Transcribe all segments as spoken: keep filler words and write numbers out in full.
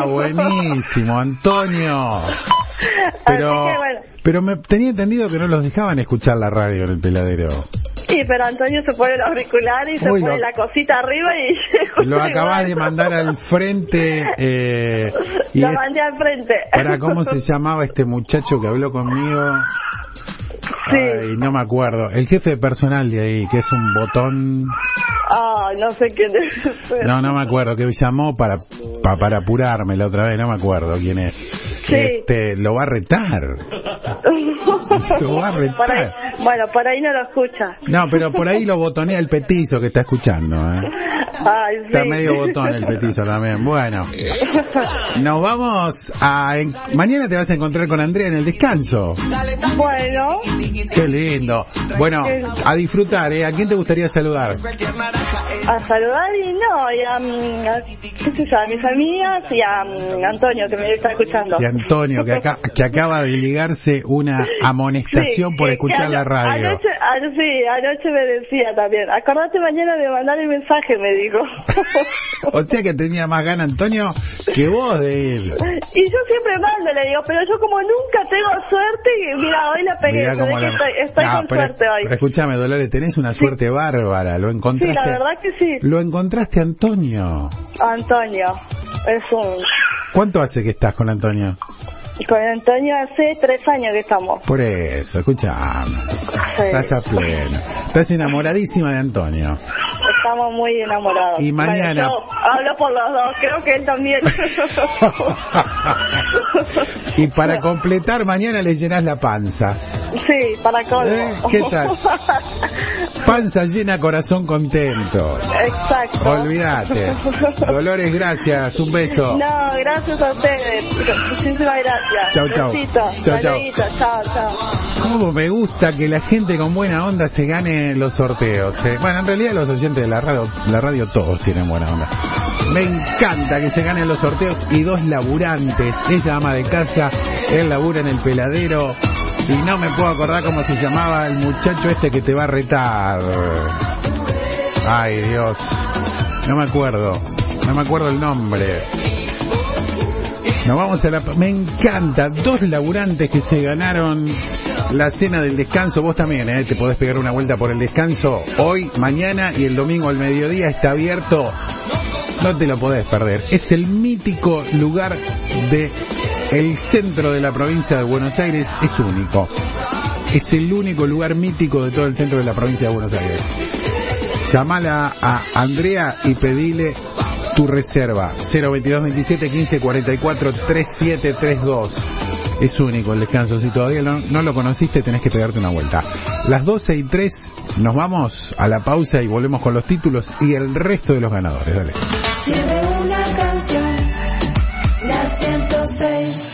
Ah, buenísimo, Antonio. Pero, que, bueno. pero me tenía entendido que no los dejaban escuchar la radio en el peladero. Sí, pero Antonio se pone el auricular y se Uy, pone lo, la cosita arriba y... Lo acabas de mandar al frente. Eh, y lo es, mandé al frente. ¿Para cómo se llamaba este muchacho que habló conmigo? Sí. Ay, no me acuerdo. El jefe de personal de ahí, que es un botón... Ah, no sé quién es. No, no me acuerdo, que me llamó para, para, para apurarme la otra vez, no me acuerdo quién es. Sí. Este, lo va a retar. Lo va a retar. Por ahí, bueno, por ahí no lo escucha. No, pero por ahí lo botonea el petizo que está escuchando, ¿eh? Ay, sí. Está medio botón el petizo también. Bueno, nos vamos a... En, mañana te vas a encontrar con Andrea en el descanso. Bueno. Qué lindo. Bueno, a disfrutar, ¿eh? ¿A quién te gustaría saludar? A saludar y no, y a, a, ¿qué sé yo, a mis amigas y a um, Antonio, que me está escuchando. Y Antonio, que, acá, que acaba de ligarse una amonestación sí, por que, escuchar que la radio. Anoche, anoche, sí, anoche me decía también, acordate mañana de mandar el mensaje, me dijo. O sea que tenía más ganas Antonio que vos de ir. Y yo siempre mando, le digo, pero yo como nunca tengo suerte, mira, hoy la pegué, la... estoy, estoy no, con pero, suerte hoy. Pero escúchame, Dolores, tenés una suerte sí. bárbara, lo encontraste. Sí, la verdad que sí. Lo encontraste a Antonio. Antonio, es un... ¿Cuánto hace que estás con Antonio? Con Antonio hace tres años que estamos. Por eso, escuchame. Sí. Estás a pleno. Estás enamoradísima de Antonio. Estamos muy enamorados. Y mañana... Bueno, yo hablo por los dos, creo que él también. Y para completar, mañana le llenás la panza. Sí, para colmo. ¿Eh? ¿Qué tal? Panza llena, corazón contento. Exacto. Olvídate. Dolores, gracias. Un beso. No, gracias a ustedes. Muchísimas gracias. Chau, chau. Chau, chau. Chau, chau. Cómo me gusta que la gente con buena onda se gane los sorteos. ¿eh? Bueno, en realidad los oyentes de la radio, la radio todos tienen buena onda. Me encanta que se ganen los sorteos y dos laburantes. Ella ama de casa, él labura en el peladero. Y no me puedo acordar cómo se llamaba el muchacho este que te va a retar. Ay, Dios. No me acuerdo. No me acuerdo el nombre. Nos vamos a la... Me encanta. Dos laburantes que se ganaron la cena del descanso. Vos también, ¿eh? Te podés pegar una vuelta por el descanso. Hoy, mañana y el domingo al mediodía está abierto. No te lo podés perder. Es el mítico lugar de... El centro de la provincia de Buenos Aires es único. Es el único lugar mítico de todo el centro de la provincia de Buenos Aires. Llamala a Andrea y pedile tu reserva. cero veintidós veintisiete quince cuarenta y cuatro treinta y siete treinta y dos. Es único el descanso. Si todavía no, no lo conociste, tenés que pegarte una vuelta. Las doce y tres nos vamos a la pausa y volvemos con los títulos y el resto de los ganadores. Dale. Siempre una canción. La ciento seis.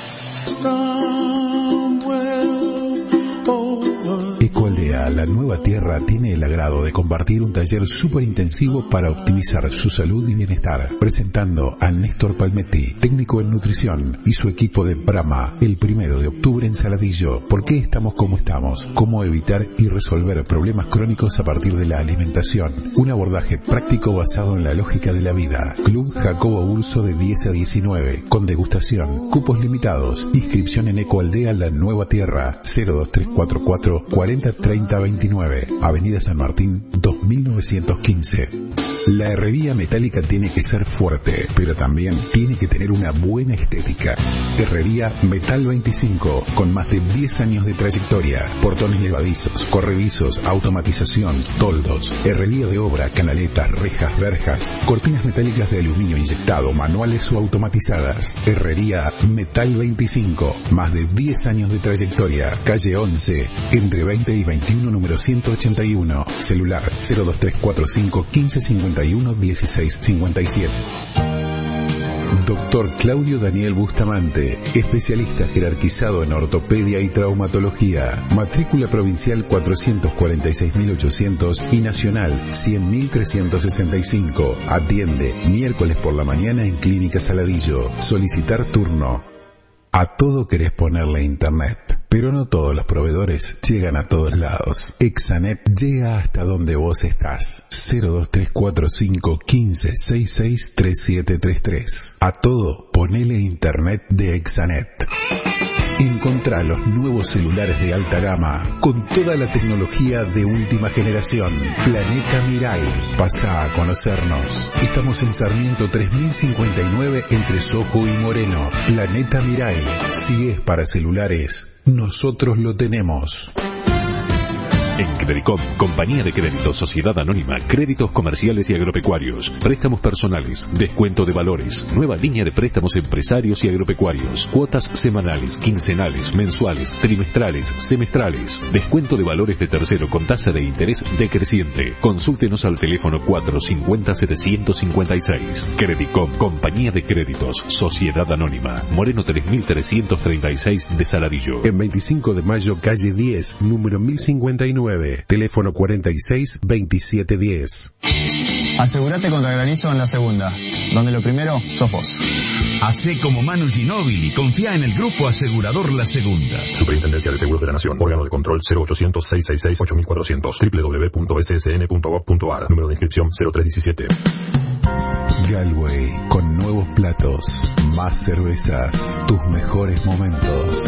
Ecoaldea, la nueva tierra, tiene el agrado de compartir un taller súper intensivo para optimizar su salud y bienestar, presentando a Néstor Palmetti, técnico en nutrición, y su equipo de Brahma, el primero de octubre en Saladillo. ¿Por qué estamos como estamos? ¿Cómo evitar y resolver problemas crónicos a partir de la alimentación? Un abordaje práctico basado en la lógica de la vida. Club Jacobo Urso de diez a diecinueve, con degustación, cupos limitados, inscripción en Ecoaldea, la nueva tierra, cero dos tres cuatro cuatro cuarenta treinta veintinueve, Avenida San Martín dos mil novecientos quince. La herrería metálica tiene que ser fuerte, pero también tiene que tener una buena estética. Herrería Metal veinticinco, con más de diez años de trayectoria. Portones levadizos, corredizos, automatización, toldos, herrería de obra, canaletas, rejas, verjas, cortinas metálicas de aluminio inyectado, manuales o automatizadas. Herrería Metal veinticinco, más de diez años de trayectoria. Calle once, entre veinte y veintiuno, número ciento ochenta y uno. Celular cero dos tres cuatro cinco quince cincuenta y uno dieciséis cincuenta y siete. Doctor Claudio Daniel Bustamante, especialista jerarquizado en ortopedia y traumatología. Matrícula provincial cuatrocientos cuarenta y seis mil ochocientos y nacional cien mil trescientos sesenta y cinco. Atiende miércoles por la mañana en Clínica Saladillo. Solicitar turno A todo querés ponerle internet, pero no todos los proveedores llegan a todos lados. Exanet llega hasta donde vos estás. cero dos tres cuatro cinco uno cinco seis seis tres siete tres tres. A todo ponele internet de Exanet. Encontrá los nuevos celulares de alta gama con toda la tecnología de última generación. Planeta Mirai. Pasá a conocernos. Estamos en Sarmiento tres mil cincuenta y nueve entre Sojo y Moreno. Planeta Mirai. Si es para celulares, nosotros lo tenemos. En Credicom, Compañía de Créditos Sociedad Anónima, créditos comerciales y agropecuarios, préstamos personales, descuento de valores, nueva línea de préstamos empresarios y agropecuarios, cuotas semanales, quincenales, mensuales, trimestrales, semestrales, descuento de valores de tercero con tasa de interés decreciente. Consúltenos al teléfono cuatro cinco cero siete cinco seis. Credicom, Compañía de Créditos Sociedad Anónima, Moreno tres mil trescientos treinta y seis de Saladillo. En veinticinco de mayo, calle diez, número mil cincuenta y nueve. Teléfono cuarenta y seis veintisiete diez. Asegúrate contra granizo en la segunda, donde lo primero sos vos. Hacé como Manu Ginóbili y confía en el Grupo Asegurador La Segunda. Superintendencia de Seguros de la Nación. Órgano de control cero ochocientos seiscientos sesenta y seis ocho mil cuatrocientos. doble u doble u doble u punto s s n punto gov punto a r. Número de inscripción cero tres diecisiete. Galway, con nuevos platos, más cervezas, tus mejores momentos.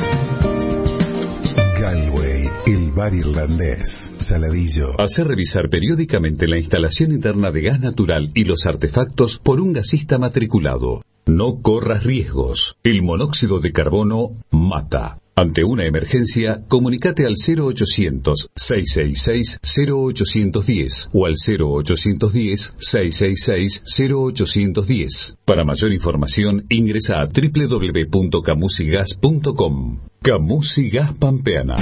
Galway, el bar irlandés, Saladillo. Hacer revisar periódicamente la instalación interna de gas natural y los artefactos por un gasista matriculado. No corras riesgos. El monóxido de carbono mata. Ante una emergencia, comunícate al cero ochocientos seiscientos sesenta y seis cero ochocientos diez o al cero ochocientos diez seiscientos sesenta y seis cero ochocientos diez. Para mayor información, ingresa a doble u doble u doble u punto camusigas punto com. Camusi Gas Pampeana.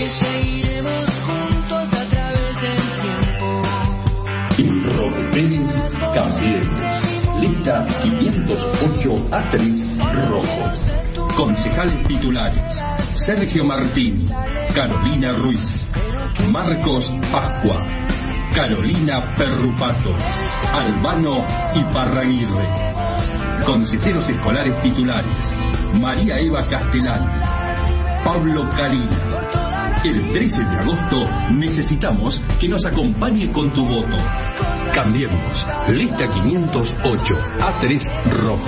Roqueperes Cambiemos. Lista quinientos ocho A tres rojo. Concejales titulares: Sergio Martín, Carolina Ruiz, Marcos Pascua, Carolina Perrupato, Albano Iparraguirre. Consejeros escolares titulares: María Eva Castellán, Pablo Carina. El trece de agosto necesitamos que nos acompañe con tu voto. Cambiemos. Lista quinientos ocho A tres rojo.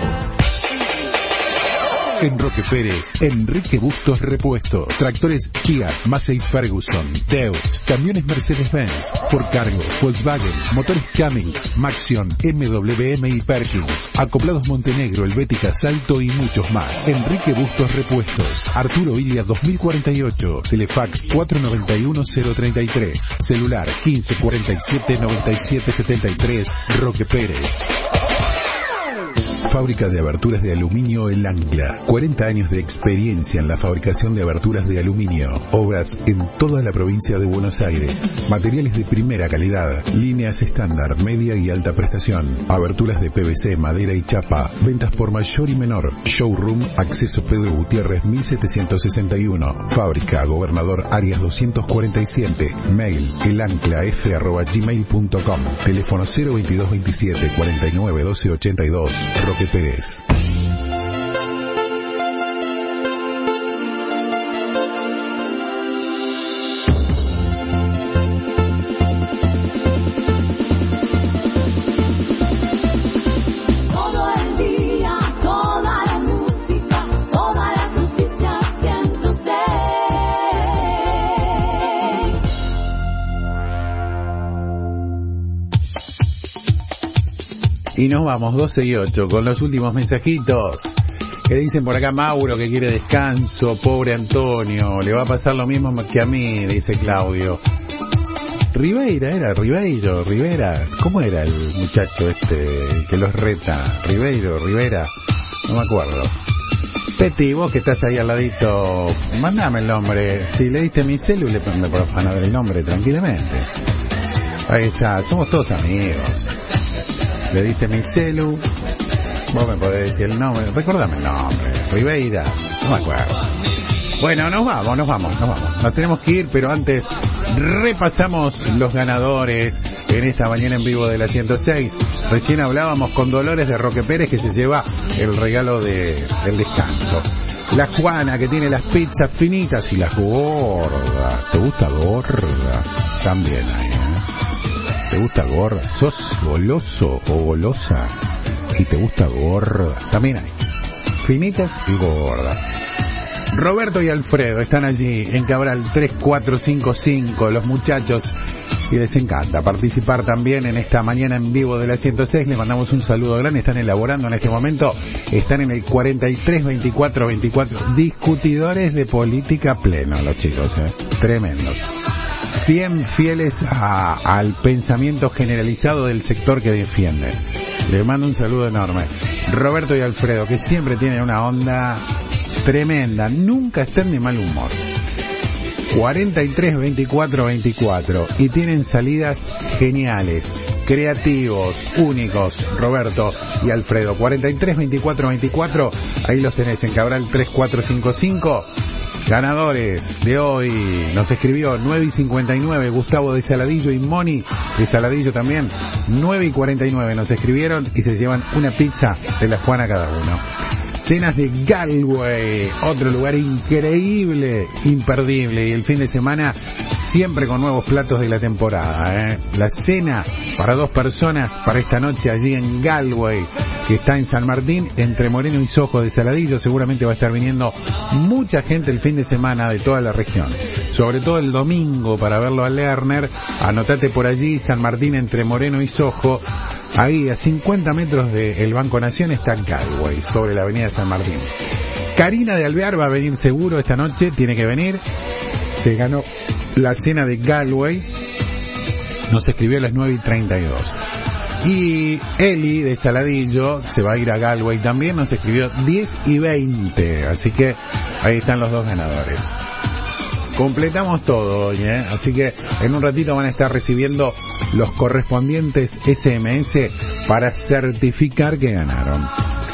En Roque Pérez, Enrique Bustos Repuesto, tractores Fiat, Massey Ferguson, Deutz, camiones Mercedes-Benz, Ford Cargo, Volkswagen, motores Cummins, Maxion, M W M y Perkins, acoplados Montenegro, Helvética, Salto y muchos más. Enrique Bustos Repuestos, Arturo Ilia dos mil cuarenta y ocho, Telefax cuatro noventa y uno cero treinta y tres, celular quince cuarenta y siete noventa y siete setenta y tres, Roque Pérez. Fábrica de aberturas de aluminio El Ancla. cuarenta años de experiencia en la fabricación de aberturas de aluminio. Obras en toda la provincia de Buenos Aires. Materiales de primera calidad. Líneas estándar, media y alta prestación. Aberturas de P V C, madera y chapa. Ventas por mayor y menor. Showroom, acceso Pedro Gutiérrez mil setecientos sesenta y uno. Fábrica Gobernador Arias doscientos cuarenta y siete. Mail elanclaf arroba gmail punto com. Teléfono cero veintidós veintisiete cuarenta y nueve doce ochenta y dos. Roque Pérez. Todo el día, toda la música, todas las noticias ciento seis. Y nos vamos, doce y ocho, con los últimos mensajitos. Que dicen por acá Mauro que quiere descanso, pobre Antonio, le va a pasar lo mismo que a mí, dice Claudio. Ribeira era, Ribeiro, Rivera, ¿cómo era el muchacho este que los reta? Ribeiro, Rivera, no me acuerdo. Peti, vos que estás ahí al ladito, mandame el nombre. Si le diste mi celu, le me profano el nombre tranquilamente. Ahí está, somos todos amigos. Le diste mi celu, vos me podés decir el nombre, recordame el nombre, Ribeira, no me acuerdo. Bueno, nos vamos, nos vamos, nos vamos. Nos tenemos que ir, pero antes repasamos los ganadores en esta mañana en vivo de la ciento seis. Recién hablábamos con Dolores de Roque Pérez, que se lleva el regalo de, del descanso. La Juana, que tiene las pizzas finitas y las gordas. ¿Te gusta gorda? También hay, ¿eh? ¿Te gusta gorda? ¿Sos goloso o golosa? Y te gusta gorda. También hay. Finitas y gordas. Roberto y Alfredo están allí en Cabral tres cuatro cinco cinco, los muchachos, y les encanta participar también en esta mañana en vivo de la ciento seis. Les mandamos un saludo grande. Están elaborando en este momento, están en el cuarenta y tres veinticuatro veinticuatro, discutidores de política pleno los chicos, ¿eh? Tremendos. Bien fieles a, al pensamiento generalizado del sector que defienden. Les mando un saludo enorme. Roberto y Alfredo, que siempre tienen una onda tremenda, nunca están de mal humor. cuarenta y tres veinticuatro veinticuatro, y tienen salidas geniales, creativos, únicos. Roberto y Alfredo, cuarenta y tres veinticuatro veinticuatro, ahí los tenés en Cabral tres cuatro cinco cinco. Ganadores de hoy, nos escribió nueve y cincuenta y nueve, Gustavo de Saladillo y Moni de Saladillo también. Nueve y cuarenta y nueve nos escribieron y se llevan una pizza de la Juana cada uno. Cenas de Galway, otro lugar increíble, imperdible, y el fin de semana siempre con nuevos platos de la temporada, ¿eh? La cena para dos personas para esta noche allí en Galway, que está en San Martín, entre Moreno y Sojo de Saladillo. Seguramente va a estar viniendo mucha gente el fin de semana de toda la región, sobre todo el domingo para verlo a Lerner. Anotate por allí, San Martín entre Moreno y Sojo. Ahí a cincuenta metros del Banco Nación está Galway, sobre la avenida San Martín. Karina de Alvear va a venir seguro esta noche, tiene que venir. Se ganó la cena de Galway. Nos escribió a las nueve y treinta y dos. Y Eli de Saladillo se va a ir a Galway también, nos escribió diez y veinte. Así que ahí están los dos ganadores. Completamos todo hoy, ¿eh? Así que en un ratito van a estar recibiendo los correspondientes ese eme ese para certificar que ganaron.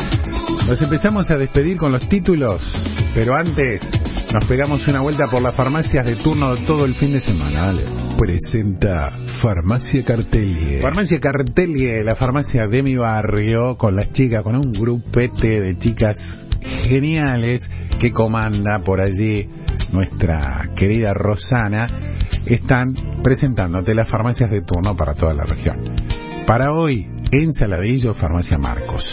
Nos empezamos a despedir con los títulos, pero antes nos pegamos una vuelta por las farmacias de turno todo el fin de semana. Dale. Presenta Farmacia Cartelie. Farmacia Cartelie, la farmacia de mi barrio, con las chicas, con un grupete de chicas geniales que comanda por allí nuestra querida Rosana. Están presentándote las farmacias de turno para toda la región. Para hoy, en Saladillo, Farmacia Marcos.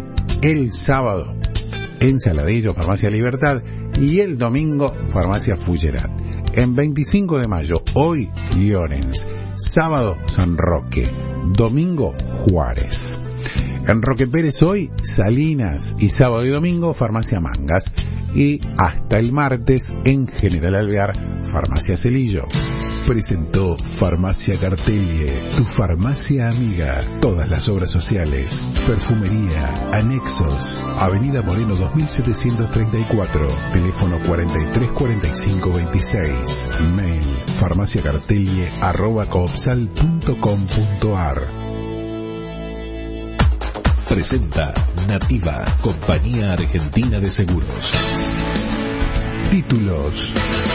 El sábado, en Saladillo, Farmacia Libertad. Y el domingo, Farmacia Fullerat. En veinticinco de mayo, hoy, Llorens. Sábado, San Roque. Domingo, Juárez. En Roque Pérez hoy, Salinas. Y sábado y domingo, Farmacia Mangas. Y hasta el martes, en General Alvear, Farmacia Celillo. Presentó Farmacia Cartelie, tu farmacia amiga. Todas las obras sociales, perfumería, anexos. Avenida Moreno dos mil setecientos treinta y cuatro, teléfono cuarenta y tres cuarenta y cinco veintiséis. Mail farmaciacartelie arroba coopsal punto com punto ar. Presenta Nativa, compañía argentina de seguros. Títulos.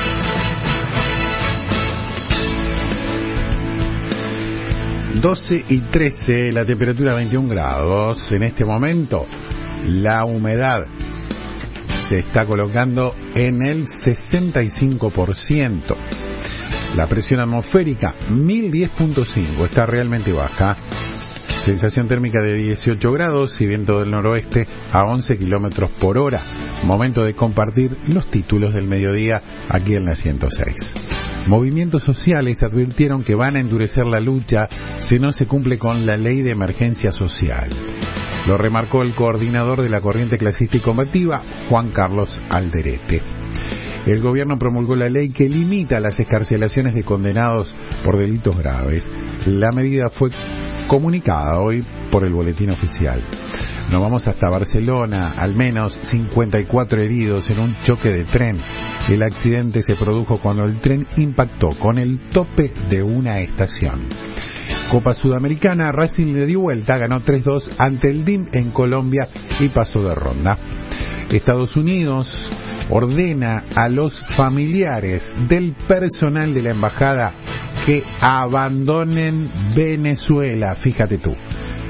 doce y trece, la temperatura veintiún grados. En este momento, la humedad se está colocando en el sesenta y cinco por ciento. La presión atmosférica, mil diez punto cinco, está realmente baja. Sensación térmica de dieciocho grados y viento del noroeste a once kilómetros por hora. Momento de compartir los títulos del mediodía aquí en la ciento seis. Movimientos sociales advirtieron que van a endurecer la lucha si no se cumple con la ley de emergencia social. Lo remarcó el coordinador de la corriente clasista y combativa, Juan Carlos Alderete. El gobierno promulgó la ley que limita las excarcelaciones de condenados por delitos graves. La medida fue comunicada hoy por el boletín oficial. Nos vamos hasta Barcelona, al menos cincuenta y cuatro heridos en un choque de tren. El accidente se produjo cuando el tren impactó con el tope de una estación. Copa Sudamericana, Racing le dio vuelta, ganó tres dos ante el D I M en Colombia y pasó de ronda. Estados Unidos ordena a los familiares del personal de la embajada que abandonen Venezuela. Fíjate tú.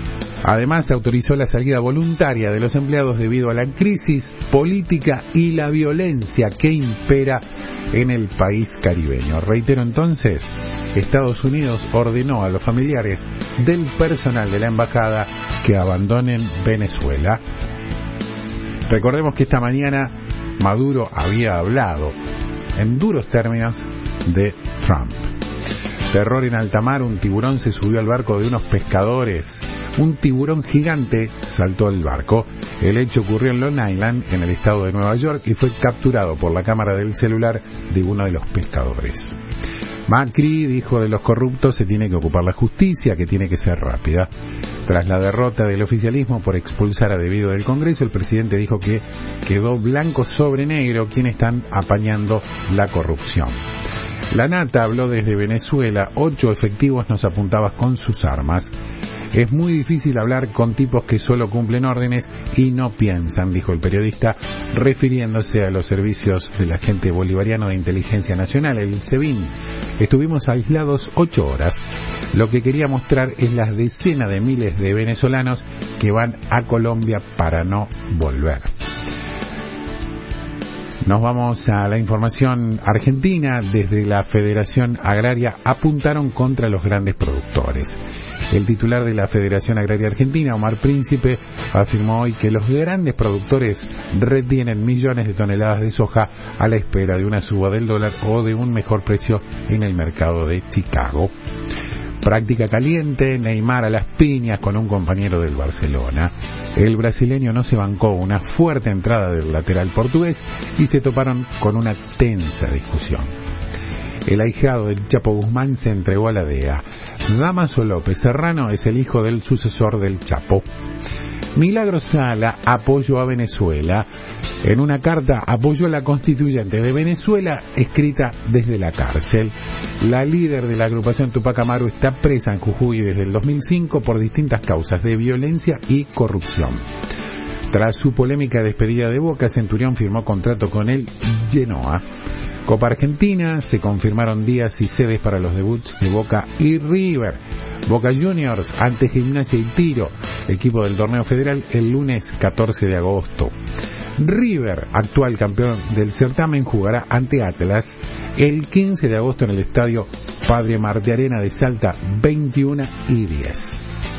Además, autorizó la salida voluntaria de los empleados debido a la crisis política y la violencia que impera en el país caribeño. Reitero entonces, Estados Unidos ordenó a los familiares del personal de la embajada que abandonen Venezuela. Recordemos que esta mañana Maduro había hablado en duros términos de Trump. Terror en alta mar, un tiburón se subió al barco de unos pescadores. Un tiburón gigante saltó al barco. El hecho ocurrió en Long Island, en el estado de Nueva York, y fue capturado por la cámara del celular de uno de los pescadores. Macri dijo de los corruptos se tiene que ocupar la justicia, que tiene que ser rápida. Tras la derrota del oficialismo por expulsar a Debido del Congreso, el presidente dijo que quedó blanco sobre negro quienes están apañando la corrupción. La Nata habló desde Venezuela, ocho efectivos nos apuntaban con sus armas. Es muy difícil hablar con tipos que solo cumplen órdenes y no piensan, dijo el periodista, refiriéndose a los servicios del agente bolivariano de inteligencia nacional, el SEBIN. Estuvimos aislados ocho horas. Lo que quería mostrar es las decenas de miles de venezolanos que van a Colombia para no volver. Nos vamos a la información argentina. Desde la Federación Agraria apuntaron contra los grandes productores. El titular de la Federación Agraria Argentina, Omar Príncipe, afirmó hoy que los grandes productores retienen millones de toneladas de soja a la espera de una suba del dólar o de un mejor precio en el mercado de Chicago. Práctica caliente, Neymar a las piñas con un compañero del Barcelona. El brasileño no se bancó una fuerte entrada del lateral portugués y se toparon con una tensa discusión. El ahijado del Chapo Guzmán se entregó a la D E A. Dámaso López Serrano es el hijo del sucesor del Chapo. Milagro Sala apoyó a Venezuela. En una carta apoyó a la constituyente de Venezuela escrita desde la cárcel. La líder de la agrupación Tupac Amaru está presa en Jujuy desde el dos mil cinco por distintas causas de violencia y corrupción. Tras su polémica despedida de Boca, Centurión firmó contrato con el Genoa. Copa Argentina, se confirmaron días y sedes para los debuts de Boca y River. Boca Juniors ante Gimnasia y Tiro, equipo del torneo federal, el lunes catorce de agosto. River, actual campeón del certamen, jugará ante Atlas el quince de agosto en el estadio Padre Martí Arena de Salta, veintiuna y diez.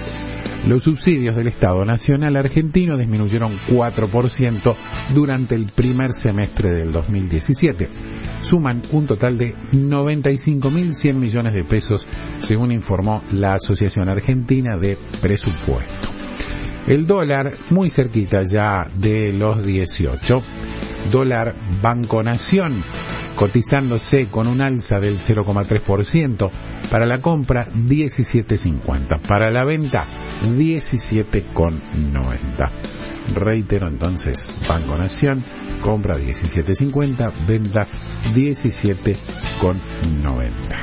Los subsidios del Estado Nacional argentino disminuyeron cuatro por ciento durante el primer semestre del dos mil diecisiete. Suman un total de noventa y cinco mil cien millones de pesos, según informó la Asociación Argentina de Presupuesto. El dólar muy cerquita ya de los dieciocho. Dólar Banco Nación cotizándose con un alza del cero coma tres por ciento. Para la compra diecisiete cincuenta, para la venta diecisiete noventa. Reitero entonces, Banco Nación, compra diecisiete cincuenta, venta diecisiete noventa.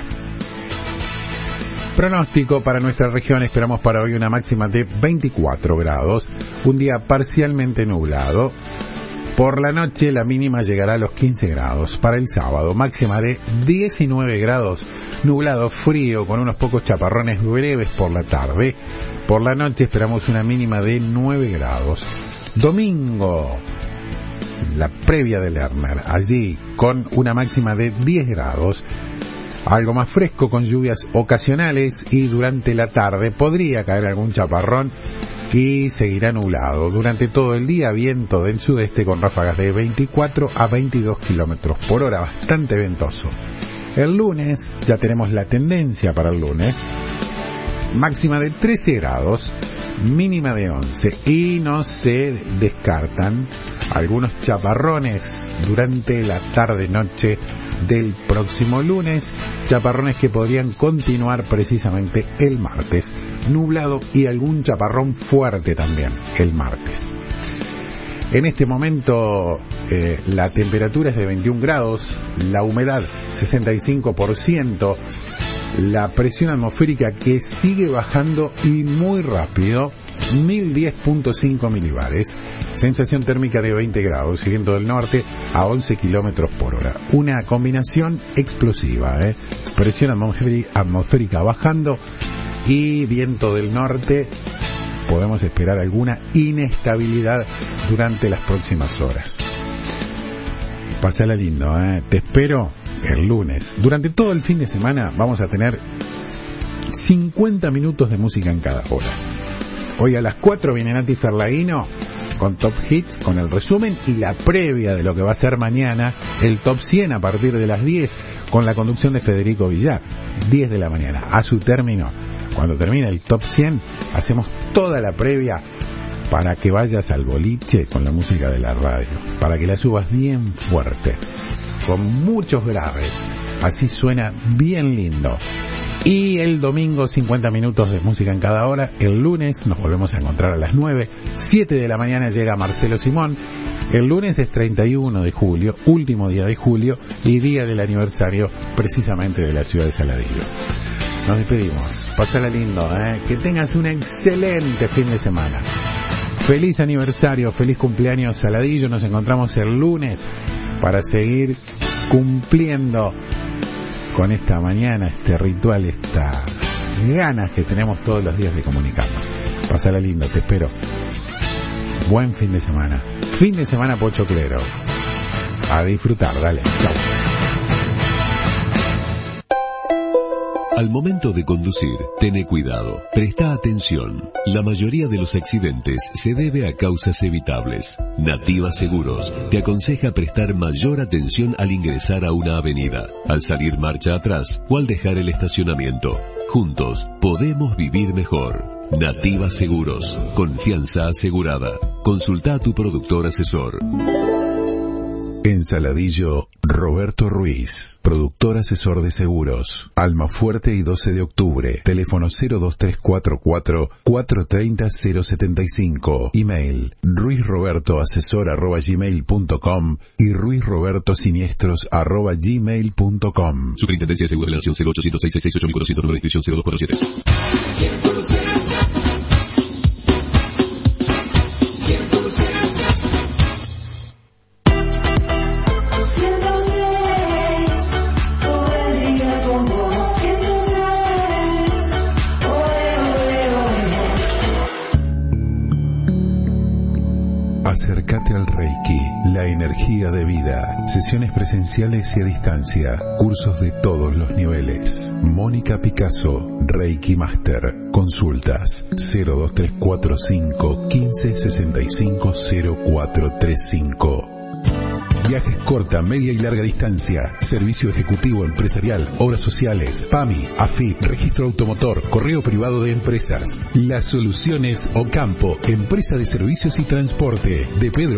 Pronóstico para nuestra región, esperamos para hoy una máxima de veinticuatro grados, un día parcialmente nublado. Por la noche la mínima llegará a los quince grados. Para el sábado, máxima de diecinueve grados, nublado frío con unos pocos chaparrones breves por la tarde. Por la noche esperamos una mínima de nueve grados. Domingo, la previa de Lerner, allí con una máxima de diez grados. Algo más fresco con lluvias ocasionales y durante la tarde podría caer algún chaparrón y seguirá nublado. Durante todo el día, viento del sudeste con ráfagas de veinticuatro a veintidós kilómetros por hora, bastante ventoso. El lunes, ya tenemos la tendencia para el lunes, máxima de trece grados, mínima de once, y no se descartan algunos chaparrones durante la tarde-noche del próximo lunes, chaparrones que podrían continuar precisamente el martes, nublado y algún chaparrón fuerte también el martes. En este momento eh, la temperatura es de veintiún grados, la humedad sesenta y cinco por ciento, la presión atmosférica que sigue bajando y muy rápido, mil diez punto cinco milibares, sensación térmica de veinte grados, viento del norte a once kilómetros por hora. Una combinación explosiva, ¿eh? Presión atmosférica bajando y viento del norte podemos esperar alguna inestabilidad durante las próximas horas. Pasala lindo, ¿eh? Te espero el lunes. Durante todo el fin de semana vamos a tener cincuenta minutos de música en cada hora. Hoy a las cuatro viene Nati Ferlaguino con Top Hits, con el resumen y la previa de lo que va a ser mañana, el Top cien a partir de las diez, con la conducción de Federico Villar, diez de la mañana. A su término, cuando termine el Top cien, hacemos toda la previa para que vayas al boliche con la música de la radio, para que la subas bien fuerte, con muchos graves, así suena bien lindo. Y el domingo cincuenta minutos de música en cada hora. El lunes nos volvemos a encontrar a las nueve, siete de la mañana llega Marcelo Simón. El lunes es treinta y uno de julio, último día de julio y día del aniversario precisamente de la ciudad de Saladillo. Nos despedimos, pásala lindo, ¿eh? Que tengas un excelente fin de semana. Feliz aniversario, feliz cumpleaños Saladillo. Nos encontramos el lunes para seguir cumpliendo con esta mañana, este ritual, estas ganas que tenemos todos los días de comunicarnos. Pasala lindo, te espero. Buen fin de semana. Fin de semana pochoclero. A disfrutar, dale. Chau. Al momento de conducir, tené cuidado, presta atención. La mayoría de los accidentes se debe a causas evitables. Nativa Seguros te aconseja prestar mayor atención al ingresar a una avenida, al salir marcha atrás o al dejar el estacionamiento. Juntos podemos vivir mejor. Nativa Seguros, confianza asegurada. Consulta a tu productor asesor. En Saladillo, Roberto Ruiz, productor asesor de seguros. Almafuerte y doce de octubre. Teléfono cero dos tres cuatro cuatro, cuatro tres cero, cero siete cinco. Email ruizrobertoasesor arroba gmail punto com y ruizrobertosiniestros arroba gmail punto com. Superintendencia de Seguros de la Nación cero ochocientos seis seis seis ocho mil cuatrocientos, número de inscripción cero dos cuatro siete. Acércate al Reiki, la energía de vida. Sesiones presenciales y a distancia. Cursos de todos los niveles. Mónica Picasso, Reiki Master. Consultas cero dos tres cuatro cinco, quince sesenta y cinco, cero cuatro tres cinco. Viajes corta, media y larga distancia, servicio ejecutivo empresarial, obras sociales, P A M I, A F I, registro automotor, correo privado de empresas. Las Soluciones Ocampo, empresa de servicios y transporte, de Pedro